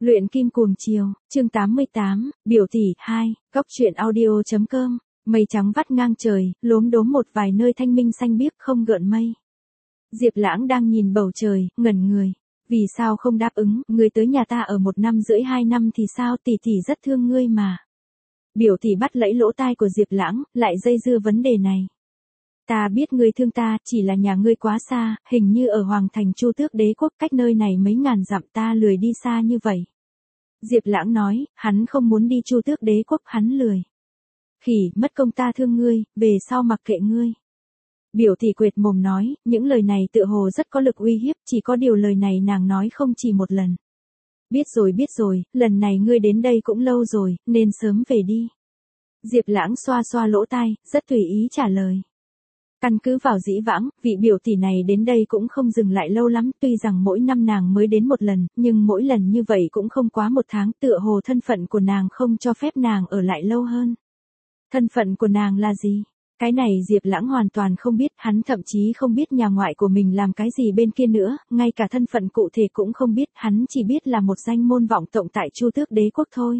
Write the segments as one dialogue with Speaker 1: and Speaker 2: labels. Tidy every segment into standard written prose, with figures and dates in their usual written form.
Speaker 1: Luyện kim cuồng chiều, chương 88, biểu tỷ 2, góc truyện audio.com, mây trắng vắt ngang trời, lốm đốm một vài nơi thanh minh xanh biếc không gợn mây. Diệp Lãng đang nhìn bầu trời, ngẩn người. Vì sao không đáp ứng, ngươi tới nhà ta ở 1 năm rưỡi 2 năm thì sao, tỷ tỷ rất thương ngươi mà. Biểu tỷ bắt lẫy lỗ tai của Diệp Lãng, lại dây dưa vấn đề này. Ta biết ngươi thương ta, chỉ là nhà ngươi quá xa, hình như ở Hoàng thành Chu Tước Đế quốc, cách nơi này mấy ngàn dặm, ta lười đi xa như vậy. Diệp Lãng nói, hắn không muốn đi Chu Tước Đế quốc, hắn lười. Khỉ, mất công ta thương ngươi, về sau mặc kệ ngươi. Biểu tỷ quệt mồm nói, những lời này tựa hồ rất có lực uy hiếp, chỉ có điều lời này nàng nói không chỉ một lần. Biết rồi, lần này ngươi đến đây cũng lâu rồi, nên sớm về đi. Diệp Lãng xoa xoa lỗ tai, rất tùy ý trả lời. Căn cứ vào dĩ vãng, vị biểu tỷ này đến đây cũng không dừng lại lâu lắm, tuy rằng mỗi năm nàng mới đến một lần, nhưng mỗi lần như vậy cũng không quá 1 tháng, tựa hồ thân phận của nàng không cho phép nàng ở lại lâu hơn. Thân phận của nàng là gì? Cái này Diệp Lãng hoàn toàn không biết, hắn thậm chí không biết nhà ngoại của mình làm cái gì bên kia nữa, ngay cả thân phận cụ thể cũng không biết, hắn chỉ biết là một danh môn vọng tộc tại Chu Tước Đế quốc thôi.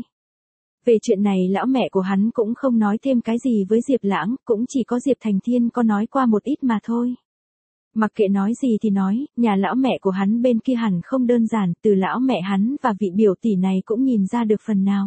Speaker 1: Về chuyện này lão mẹ của hắn cũng không nói thêm cái gì với Diệp Lãng, cũng chỉ có Diệp Thành Thiên có nói qua một ít mà thôi. Mặc kệ nói gì thì nói, nhà lão mẹ của hắn bên kia hẳn không đơn giản, từ lão mẹ hắn và vị biểu tỷ này cũng nhìn ra được phần nào.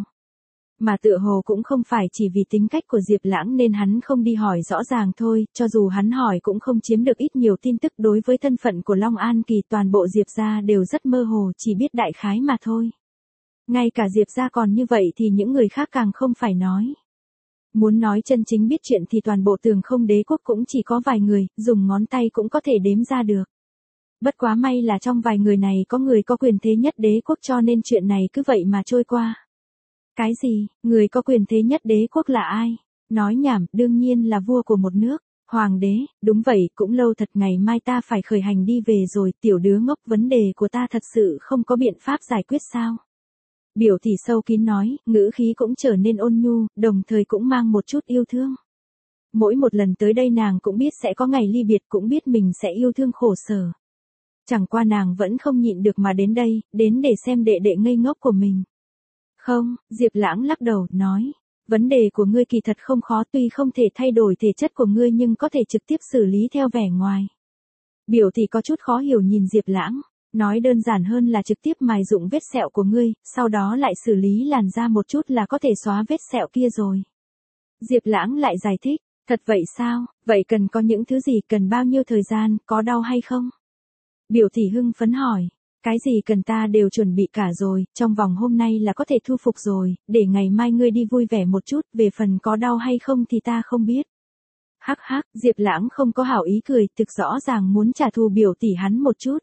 Speaker 1: Mà tựa hồ cũng không phải chỉ vì tính cách của Diệp Lãng nên hắn không đi hỏi rõ ràng thôi, cho dù hắn hỏi cũng không chiếm được ít nhiều tin tức. Đối với thân phận của Long An Kỳ, toàn bộ Diệp gia đều rất mơ hồ, chỉ biết đại khái mà thôi. Ngay cả Diệp gia còn như vậy thì những người khác càng không phải nói. Muốn nói chân chính biết chuyện thì toàn bộ Tường Không Đế quốc cũng chỉ có vài người, dùng ngón tay cũng có thể đếm ra được. Bất quá may là trong vài người này có người có quyền thế nhất đế quốc, cho nên chuyện này cứ vậy mà trôi qua. Cái gì, người có quyền thế nhất đế quốc là ai? Nói nhảm, đương nhiên là vua của một nước. Hoàng đế, đúng vậy, cũng lâu thật, ngày mai ta phải khởi hành đi về rồi, tiểu đứa ngốc, vấn đề của ta thật sự không có biện pháp giải quyết sao? Biểu tỷ sâu kín nói, ngữ khí cũng trở nên ôn nhu, đồng thời cũng mang một chút yêu thương. Mỗi một lần tới đây nàng cũng biết sẽ có ngày ly biệt, cũng biết mình sẽ yêu thương khổ sở. Chẳng qua nàng vẫn không nhịn được mà đến đây, đến để xem đệ đệ ngây ngốc của mình. Không, Diệp Lãng lắc đầu, nói, vấn đề của ngươi kỳ thật không khó, tuy không thể thay đổi thể chất của ngươi nhưng có thể trực tiếp xử lý theo vẻ ngoài. Biểu tỷ có chút khó hiểu nhìn Diệp Lãng, nói đơn giản hơn là trực tiếp mài rụng vết sẹo của ngươi, sau đó lại xử lý làn da một chút là có thể xóa vết sẹo kia rồi. Diệp Lãng lại giải thích, thật vậy sao, vậy cần có những thứ gì, cần bao nhiêu thời gian, có đau hay không? Biểu tỷ hưng phấn hỏi. Cái gì cần ta đều chuẩn bị cả rồi, trong vòng hôm nay là có thể thu phục rồi, để ngày mai ngươi đi vui vẻ một chút, về phần có đau hay không thì ta không biết. Hắc hắc, Diệp Lãng không có hảo ý cười, thực rõ ràng muốn trả thù biểu tỷ hắn một chút.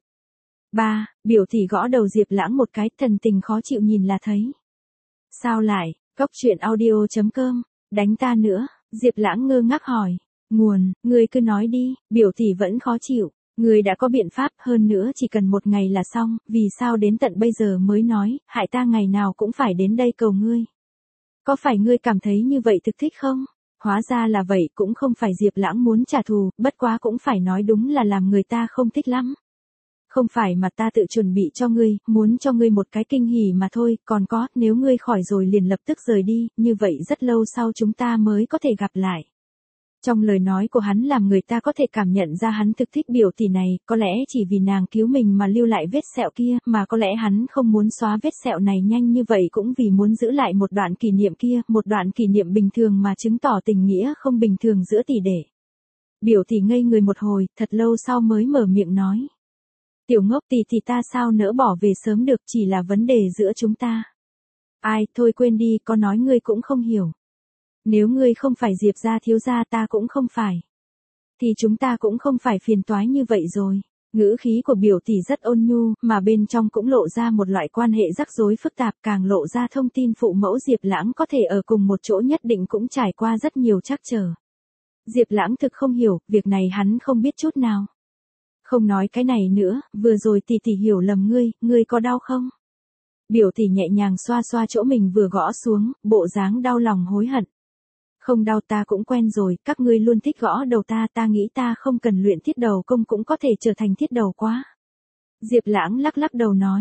Speaker 1: Biểu tỷ gõ đầu Diệp Lãng một cái, thần tình khó chịu nhìn là thấy. Sao lại, góc truyện audio.com, đánh ta nữa, Diệp Lãng ngơ ngác hỏi. Nguồn, ngươi cứ nói đi, biểu tỷ vẫn khó chịu. Ngươi đã có biện pháp, hơn nữa chỉ cần 1 ngày là xong, vì sao đến tận bây giờ mới nói, hại ta ngày nào cũng phải đến đây cầu ngươi. Có phải ngươi cảm thấy như vậy thực thích không? Hóa ra là vậy, cũng không phải Diệp Lãng muốn trả thù, bất quá cũng phải nói đúng là làm người ta không thích lắm. Không phải mà ta tự chuẩn bị cho ngươi, muốn cho ngươi một cái kinh hỉ mà thôi, còn có, nếu ngươi khỏi rồi liền lập tức rời đi, như vậy rất lâu sau chúng ta mới có thể gặp lại. Trong lời nói của hắn làm người ta có thể cảm nhận ra hắn thực thích biểu tỷ này, có lẽ chỉ vì nàng cứu mình mà lưu lại vết sẹo kia, mà có lẽ hắn không muốn xóa vết sẹo này nhanh như vậy cũng vì muốn giữ lại một đoạn kỷ niệm kia, một đoạn kỷ niệm bình thường mà chứng tỏ tình nghĩa không bình thường giữa tỷ đệ. Biểu tỷ ngây người một hồi, thật lâu sau mới mở miệng nói. Tiểu ngốc, tỷ thì ta sao nỡ bỏ về sớm được, chỉ là vấn đề giữa chúng ta. Ai, thôi quên đi, có nói ngươi cũng không hiểu. Nếu ngươi không phải Diệp gia thiếu gia, ta cũng không phải. Thì chúng ta cũng không phải phiền toái như vậy rồi. Ngữ khí của biểu tỷ rất ôn nhu, mà bên trong cũng lộ ra một loại quan hệ rắc rối phức tạp, càng lộ ra thông tin phụ mẫu Diệp Lãng có thể ở cùng một chỗ nhất định cũng trải qua rất nhiều trắc trở. Diệp Lãng thực không hiểu, việc này hắn không biết chút nào. Không nói cái này nữa, vừa rồi tỷ hiểu lầm ngươi có đau không? Biểu tỷ nhẹ nhàng xoa xoa chỗ mình vừa gõ xuống, bộ dáng đau lòng hối hận. Không đau, ta cũng quen rồi, các ngươi luôn thích gõ đầu ta nghĩ ta không cần luyện thiết đầu công cũng có thể trở thành thiết đầu quá. Diệp Lãng lắc lắc đầu nói,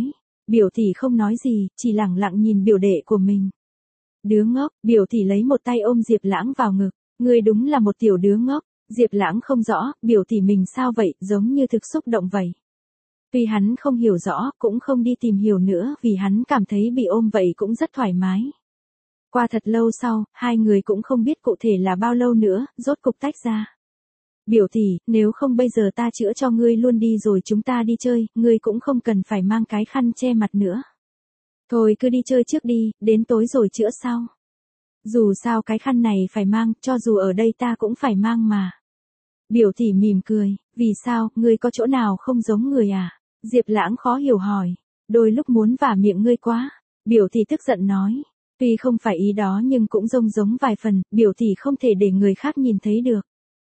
Speaker 1: Biểu tỷ không nói gì, chỉ lẳng lặng nhìn biểu đệ của mình. Đứa ngốc, biểu tỷ lấy một tay ôm Diệp Lãng vào ngực. Ngươi đúng là một tiểu đứa ngốc. Diệp Lãng không rõ, biểu tỷ mình sao vậy, giống như thực xúc động vậy. Tuy hắn không hiểu rõ, cũng không đi tìm hiểu nữa vì hắn cảm thấy bị ôm vậy cũng rất thoải mái. Qua thật lâu sau, hai người cũng không biết cụ thể là bao lâu nữa, rốt cục tách ra. Biểu tỷ, nếu không bây giờ ta chữa cho ngươi luôn đi rồi chúng ta đi chơi, ngươi cũng không cần phải mang cái khăn che mặt nữa. Thôi cứ đi chơi trước đi, đến tối rồi chữa sau. Dù sao cái khăn này phải mang, cho dù ở đây ta cũng phải mang mà. Biểu tỷ mỉm cười, vì sao, ngươi có chỗ nào không giống người à? Diệp Lãng khó hiểu hỏi, đôi lúc muốn vả miệng ngươi quá. Biểu tỷ tức giận nói, tuy không phải ý đó nhưng cũng giống vài phần, biểu tỷ không thể để người khác nhìn thấy được.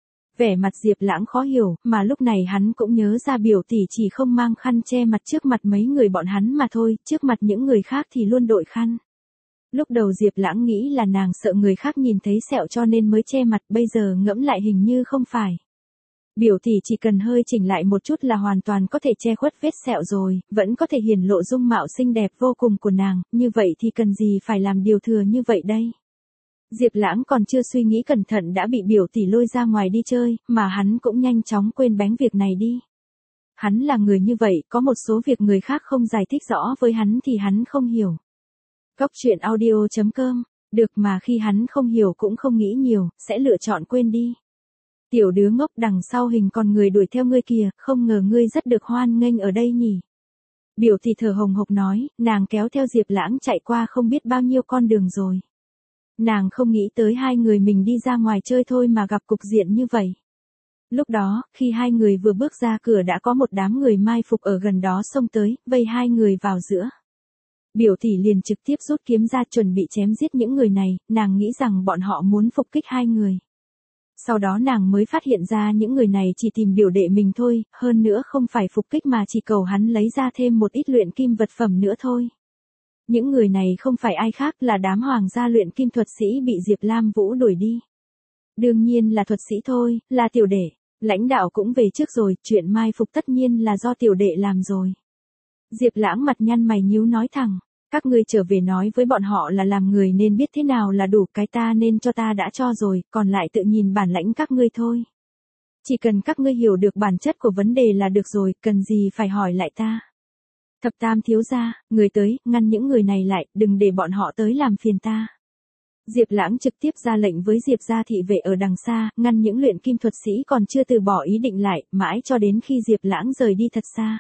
Speaker 1: Vẻ mặt Diệp Lãng khó hiểu, mà lúc này hắn cũng nhớ ra biểu tỷ chỉ không mang khăn che mặt trước mặt mấy người bọn hắn mà thôi, trước mặt những người khác thì luôn đội khăn. Lúc đầu Diệp Lãng nghĩ là nàng sợ người khác nhìn thấy sẹo cho nên mới che mặt, bây giờ ngẫm lại hình như không phải. Biểu tỷ chỉ cần hơi chỉnh lại một chút là hoàn toàn có thể che khuất vết sẹo rồi, vẫn có thể hiển lộ dung mạo xinh đẹp vô cùng của nàng, như vậy thì cần gì phải làm điều thừa như vậy đây? Diệp Lãng còn chưa suy nghĩ cẩn thận đã bị biểu tỷ lôi ra ngoài đi chơi, mà hắn cũng nhanh chóng quên bén việc này đi. Hắn là người như vậy, có một số việc người khác không giải thích rõ với hắn thì hắn không hiểu. Góc truyện audio.com, được mà khi hắn không hiểu cũng không nghĩ nhiều, sẽ lựa chọn quên đi. Tiểu đứa ngốc đằng sau hình còn người đuổi theo ngươi kìa, không ngờ ngươi rất được hoan nghênh ở đây nhỉ. Biểu tỷ thở hồng hộc nói, nàng kéo theo Diệp Lãng chạy qua không biết bao nhiêu con đường rồi. Nàng không nghĩ tới hai người mình đi ra ngoài chơi thôi mà gặp cục diện như vậy. Lúc đó, khi hai người vừa bước ra cửa đã có một đám người mai phục ở gần đó xông tới, vây hai người vào giữa. Biểu tỷ liền trực tiếp rút kiếm ra chuẩn bị chém giết những người này, nàng nghĩ rằng bọn họ muốn phục kích hai người. Sau đó nàng mới phát hiện ra những người này chỉ tìm biểu đệ mình thôi, hơn nữa không phải phục kích mà chỉ cầu hắn lấy ra thêm một ít luyện kim vật phẩm nữa thôi. Những người này không phải ai khác là đám hoàng gia luyện kim thuật sĩ bị Diệp Lam Vũ đuổi đi. Đương nhiên là thuật sĩ thôi, là tiểu đệ. Lãnh đạo cũng về trước rồi, chuyện mai phục tất nhiên là do tiểu đệ làm rồi. Diệp Lãng mặt nhăn mày nhíu nói thẳng, các ngươi trở về nói với bọn họ là làm người nên biết thế nào là đủ, cái ta nên cho ta đã cho rồi, còn lại tự nhìn bản lãnh các ngươi thôi. Chỉ cần các ngươi hiểu được bản chất của vấn đề là được rồi, cần gì phải hỏi lại ta. Thập Tam thiếu gia, người tới, ngăn những người này lại, đừng để bọn họ tới làm phiền ta. Diệp Lãng trực tiếp ra lệnh với Diệp gia thị vệ ở đằng xa, ngăn những luyện kim thuật sĩ còn chưa từ bỏ ý định lại, mãi cho đến khi Diệp Lãng rời đi thật xa.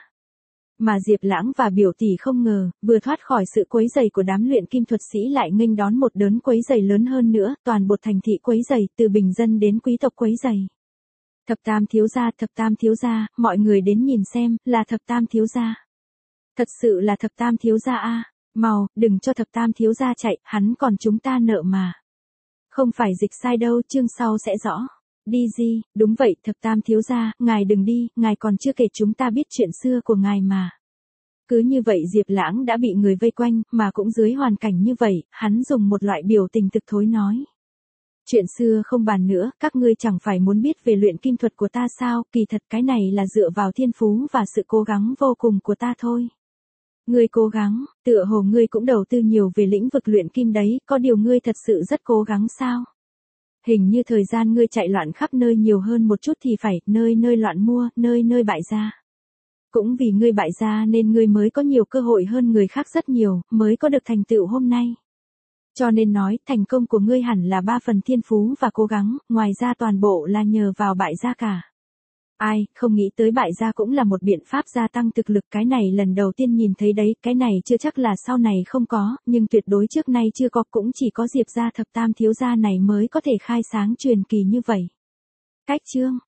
Speaker 1: Mà Diệp Lãng và biểu tỷ không ngờ, vừa thoát khỏi sự quấy rầy của đám luyện kim thuật sĩ lại nghênh đón một đớn quấy rầy lớn hơn nữa, toàn bộ thành thị quấy rầy, từ bình dân đến quý tộc quấy rầy. Thập Tam thiếu gia, mọi người đến nhìn xem, là Thập Tam thiếu gia. Thật sự là Thập Tam thiếu gia a, mau, đừng cho Thập Tam thiếu gia chạy, hắn còn chúng ta nợ mà. Không phải dịch sai đâu, chương sau sẽ rõ. Đi gì, đúng vậy, Thập Tam thiếu gia, ngài đừng đi, ngài còn chưa kể chúng ta biết chuyện xưa của ngài mà. Cứ như vậy Diệp Lãng đã bị người vây quanh, mà cũng dưới hoàn cảnh như vậy, hắn dùng một loại biểu tình thực thối nói. Chuyện xưa không bàn nữa, các ngươi chẳng phải muốn biết về luyện kim thuật của ta sao, kỳ thật cái này là dựa vào thiên phú và sự cố gắng vô cùng của ta thôi. Ngươi cố gắng, tựa hồ ngươi cũng đầu tư nhiều về lĩnh vực luyện kim đấy, có điều ngươi thật sự rất cố gắng sao? Hình như thời gian ngươi chạy loạn khắp nơi nhiều hơn một chút thì phải, nơi nơi loạn mua, nơi nơi bại gia. Cũng vì ngươi bại gia nên ngươi mới có nhiều cơ hội hơn người khác rất nhiều, mới có được thành tựu hôm nay. Cho nên nói, thành công của ngươi hẳn là 3 phần thiên phú và cố gắng, ngoài ra toàn bộ là nhờ vào bại gia cả. Ai, không nghĩ tới bại gia cũng là một biện pháp gia tăng thực lực, cái này lần đầu tiên nhìn thấy đấy, cái này chưa chắc là sau này không có, nhưng tuyệt đối trước nay chưa có, cũng chỉ có Diệp gia Thập Tam thiếu gia này mới có thể khai sáng truyền kỳ như vậy. Cách chương